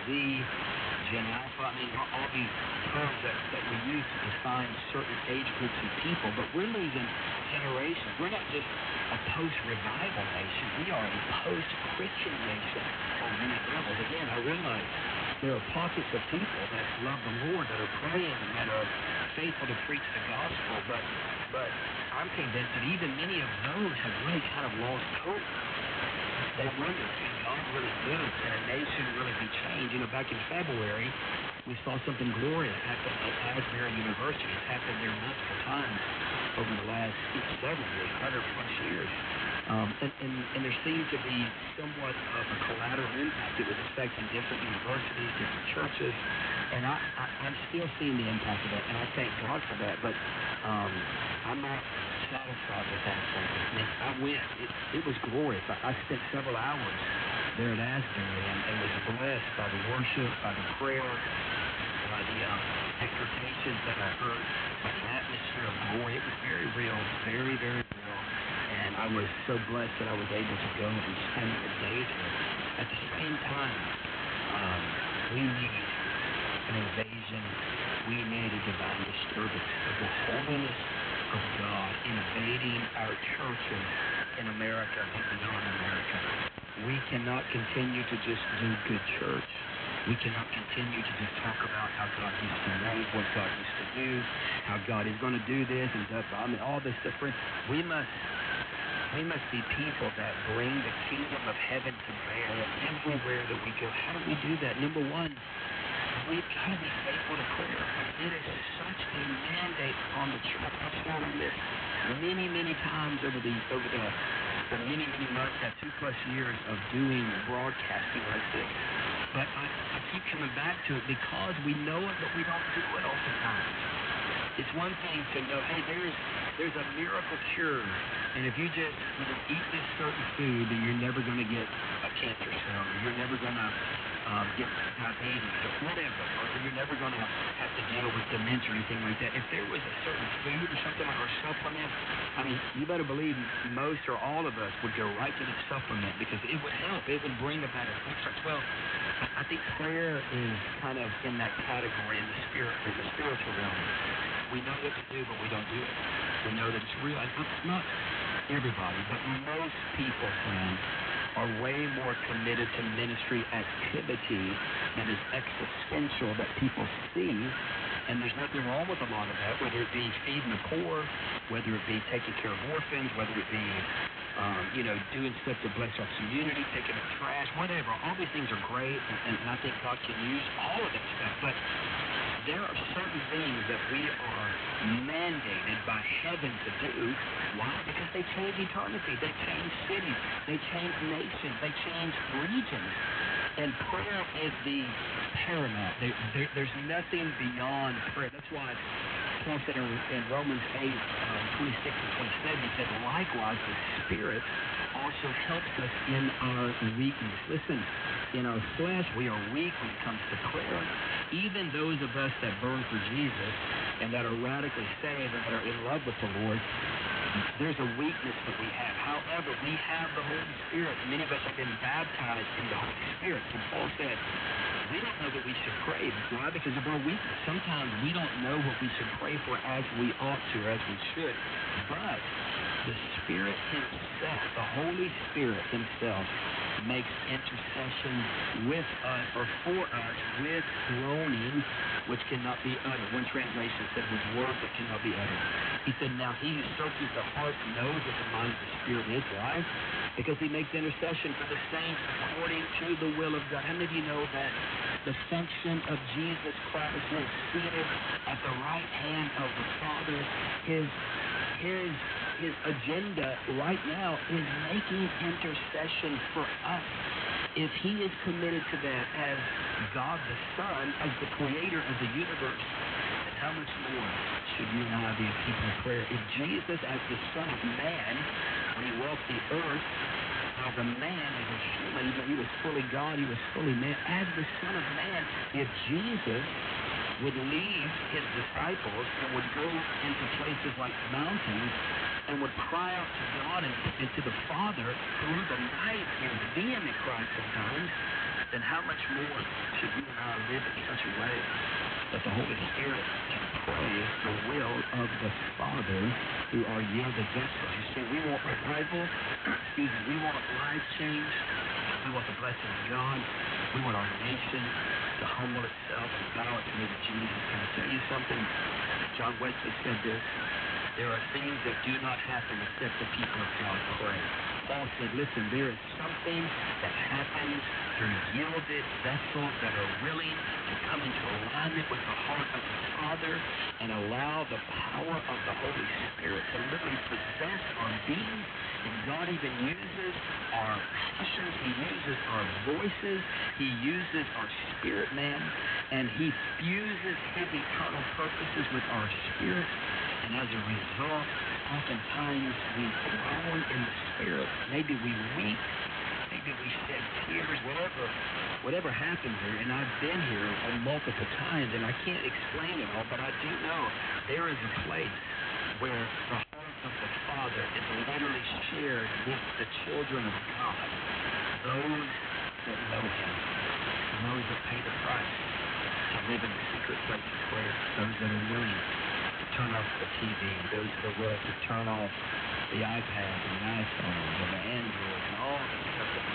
Z, Gen Alpha. I mean, all these terms that we use to define certain age groups of people, but we're losing generations. We're not just a post-revival nation. We are a post-Christian nation on many levels. Again, I realize there are pockets of people that love the Lord, that are praying, and that are faithful to preach the gospel, but I'm convinced that even many of those have really kind of lost hope. They wonder, can God really move? Can a nation really be changed? You know, back in February, we saw something glorious happen at Asbury University. It's happened there multiple times over the last several years, 100-plus years. And there seemed to be somewhat of a collateral impact. It was affecting different universities, different churches, and I'm still seeing the impact of that, and I thank God for that. But I'm not satisfied with that. I went. It was glorious. I spent several hours there at Asbury and was blessed by the worship, by the prayer, by the exhortations that I heard, by the atmosphere of glory. It was very real, very, very real. And I was so blessed that I was able to go and spend the day there. At the same time, we need an invasion. We need a divine disturbance of the holiness of God invading our churches in America and beyond America. We cannot continue to just do good church. We cannot continue to just talk about how God used to move, what God used to do, how God is going to do this and that. I mean, all this stuff. We must be people that bring the kingdom of heaven to bear everywhere that we go. How do we do that? Number one, we've got to be faithful to prayer. It is such a mandate on the church. I've shared on this many times over the many months, that 2+ years of doing broadcasting like this. But I keep coming back to it because we know it, but we don't do it oftentimes. It's one thing to know, hey, there's a miracle cure, and if you just eat this certain food, then you're never going to get a cancer cell, or you're never going to get diabetes, or whatever, or you're never going to have to deal with dementia or anything like that. If there was a certain food or something like or supplement, I mean, you better believe most or all of us would go right to the supplement because it would help. It would bring about a difference. Well, I think prayer is kind of in that category in the spiritual realm. We know what to do, but we don't do it. We know that it's real. Not everybody, but most people, friend, are way more committed to ministry activity that is existential that people see. And there's nothing wrong with a lot of that, whether it be feeding the poor, whether it be taking care of orphans, whether it be, doing stuff to bless our community, picking up trash, whatever. All these things are great, and I think God can use all of that stuff. But there are certain things that we are mandated by heaven to do. Why? Because they change eternity. They change cities. They change nations. They change regions. And prayer is the paramount. There's nothing beyond prayer. That's why Paul said in Romans 8, 26 and 27, he said, likewise, the Spirit also helps us in our weakness. Listen, in our flesh, we are weak when it comes to prayer. Even those of us that burn for Jesus and that are radically saved and that are in love with the Lord, there's a weakness that we have. However, we have the Holy Spirit. Many of us have been baptized in the Holy Spirit. And Paul said, we don't know that we should pray. Why? Because of our weakness. Sometimes we don't know what we should pray for as we ought to, or as we should. But the Spirit Himself, the Holy Spirit Himself, makes intercession with us or for us with groaning which cannot be uttered. One translation said with words that cannot be uttered. He said, now He who searches the heart knows what the mind of the Spirit is. Why? Because He makes intercession for the saints according to the will of God. How many of you know that the function of Jesus Christ is seated at the right hand of the Father? His agenda right now is making intercession for us. If He is committed to that as God the Son, as the creator of the universe, then how much more should you and I be a people of prayer? If Jesus, as the Son of Man, when He walked the earth, as a man, as a human, even He was fully God, He was fully man, as the Son of Man, if Jesus would leave His disciples and would go into places like mountains and would cry out to God and to the Father through the night in vehement cries sometimes, then how much more should you and I live in such a way that the Holy Spirit can pray the will of the Father through our yielded vessels? You see, we want revival. We want life change. We want the blessing of God. We want our nation to humble itself and bow its knee to Jesus. Can I tell you something? John Wesley said this: there are things that do not happen except the people of God pray. Paul said, listen, there is something that happens through yielded vessels that are willing to come into alignment with the heart of the Father and allow the power of the Holy Spirit to literally possess our being. And God even uses our passions, He uses our voices, He uses our spirit man, and He fuses His eternal purposes with our spirit. And as a result, oftentimes we groan in the Spirit. Maybe we weep. Maybe we shed tears. Whatever happens here, and I've been here multiple times, and I can't explain it all, but I do know there is a place where the heart of the Father is literally shared with the children of God, those that know Him, those that pay the price to live in the secret place of prayer, those that are willing to turn off the TV, those that are willing to turn off the iPads and the iPhones and the Android and all the stuff that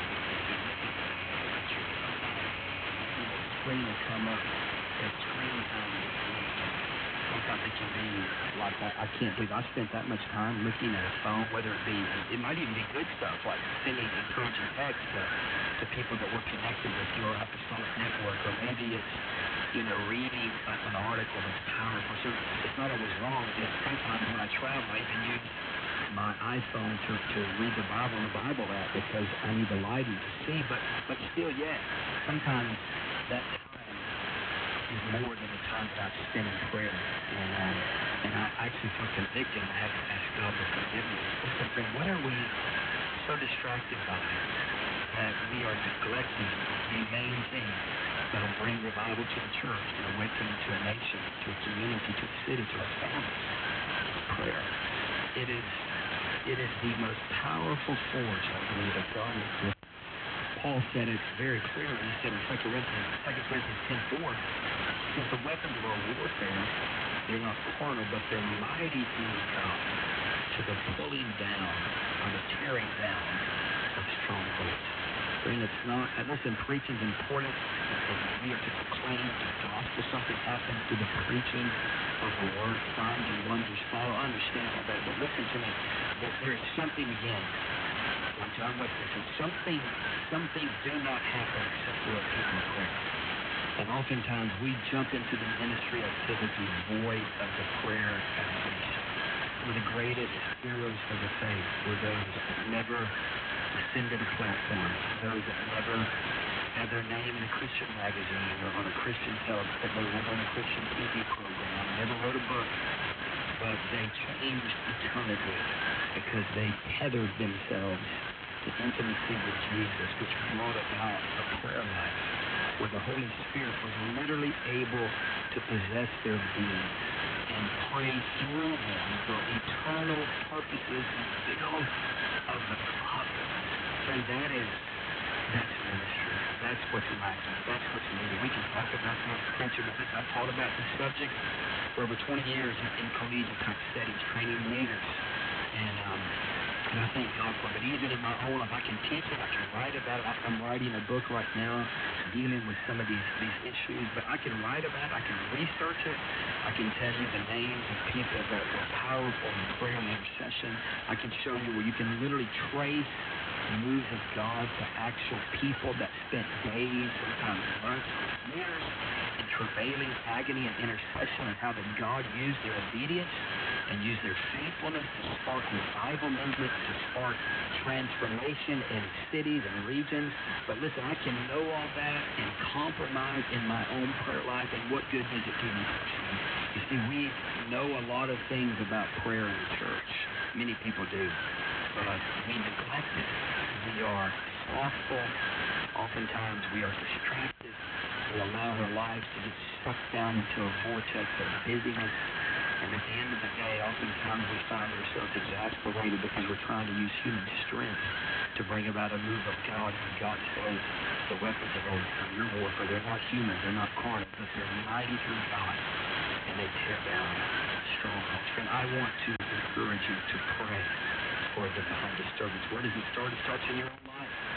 screen will come up, that screen time will be. Sometimes it can be like I can't believe I spent that much time looking at a phone, whether it be, it might even be good stuff like sending encouraging texts to people that we're connected with through our apostolic network, or maybe it's reading an article that's powerful. So it's not always wrong. Sometimes when I travel, I even use my iPhone to read the Bible in the Bible app because I need the lighting to see. But still, yet, sometimes that time is more than the time that I've spent in prayer. And I actually feel convicted. I have to ask God to forgive me. Listen, friend, what are we so distracted by that we are neglecting the main thing that will bring revival to the church, and awakening to a nation, to a community, to a city, to a family? Prayer. It is the most powerful force, I believe, that God has given. Paul said it very clearly. He said in 2 Corinthians 10:4, that the weapons of our warfare, they're not carnal, but they're mighty through God to the pulling down or the tearing down of strongholds. Friend, it's not, listen, preaching is important, and we are to proclaim the gospel. Something happens through the preaching of the word. Signs and wonders follow. I understand all that, but listen to me. There is something again. Like John Wesley said, some things do not happen except for a people of prayer. And oftentimes we jump into the ministry activity void of the prayer foundation. Some of the greatest heroes of the faith were those that never ascended a platform, those that never had their name in a Christian magazine or on a Christian television, they were on a Christian TV program, never wrote a book, but they changed eternity because they tethered themselves to intimacy with Jesus, which brought about a prayer life where the Holy Spirit was literally able to possess their being and pray through them the eternal purposes and will of the Father. And that's ministry. That's what's lacking. That's what's needed. We can talk about that, preacher, but I've taught about this subject for over 20 years in collegiate type settings, training leaders. And I thank God for it. But even in my own life, I can teach it. I can write about it. I'm writing a book right now dealing with some of these issues. But I can write about it. I can research it. I can tell you the names of people that were powerful in prayer and intercession. I can show you where you can literally trace moves of God to actual people that spent days, sometimes months, years in travailing agony and intercession, and how that God used their obedience and used their faithfulness to spark revival movements, to spark transformation in cities and regions. But listen, I can know all that and compromise in my own prayer life, and what good does it do me personally? You see, we know a lot of things about prayer in the church. Many people do. But we neglect it. We are slothful. Oftentimes we are distracted. We allow our lives to get sucked down into a vortex of busyness. And at the end of the day, oftentimes we find ourselves exasperated because we're trying to use human strength to bring about a move of God when God says The weapons of your warfare, they're not human, they're not carnal, but they're mighty through God, and they tear down strongholds. Friend, I want to encourage you to pray for a divine disturbance. Where does it start? It starts in your own life.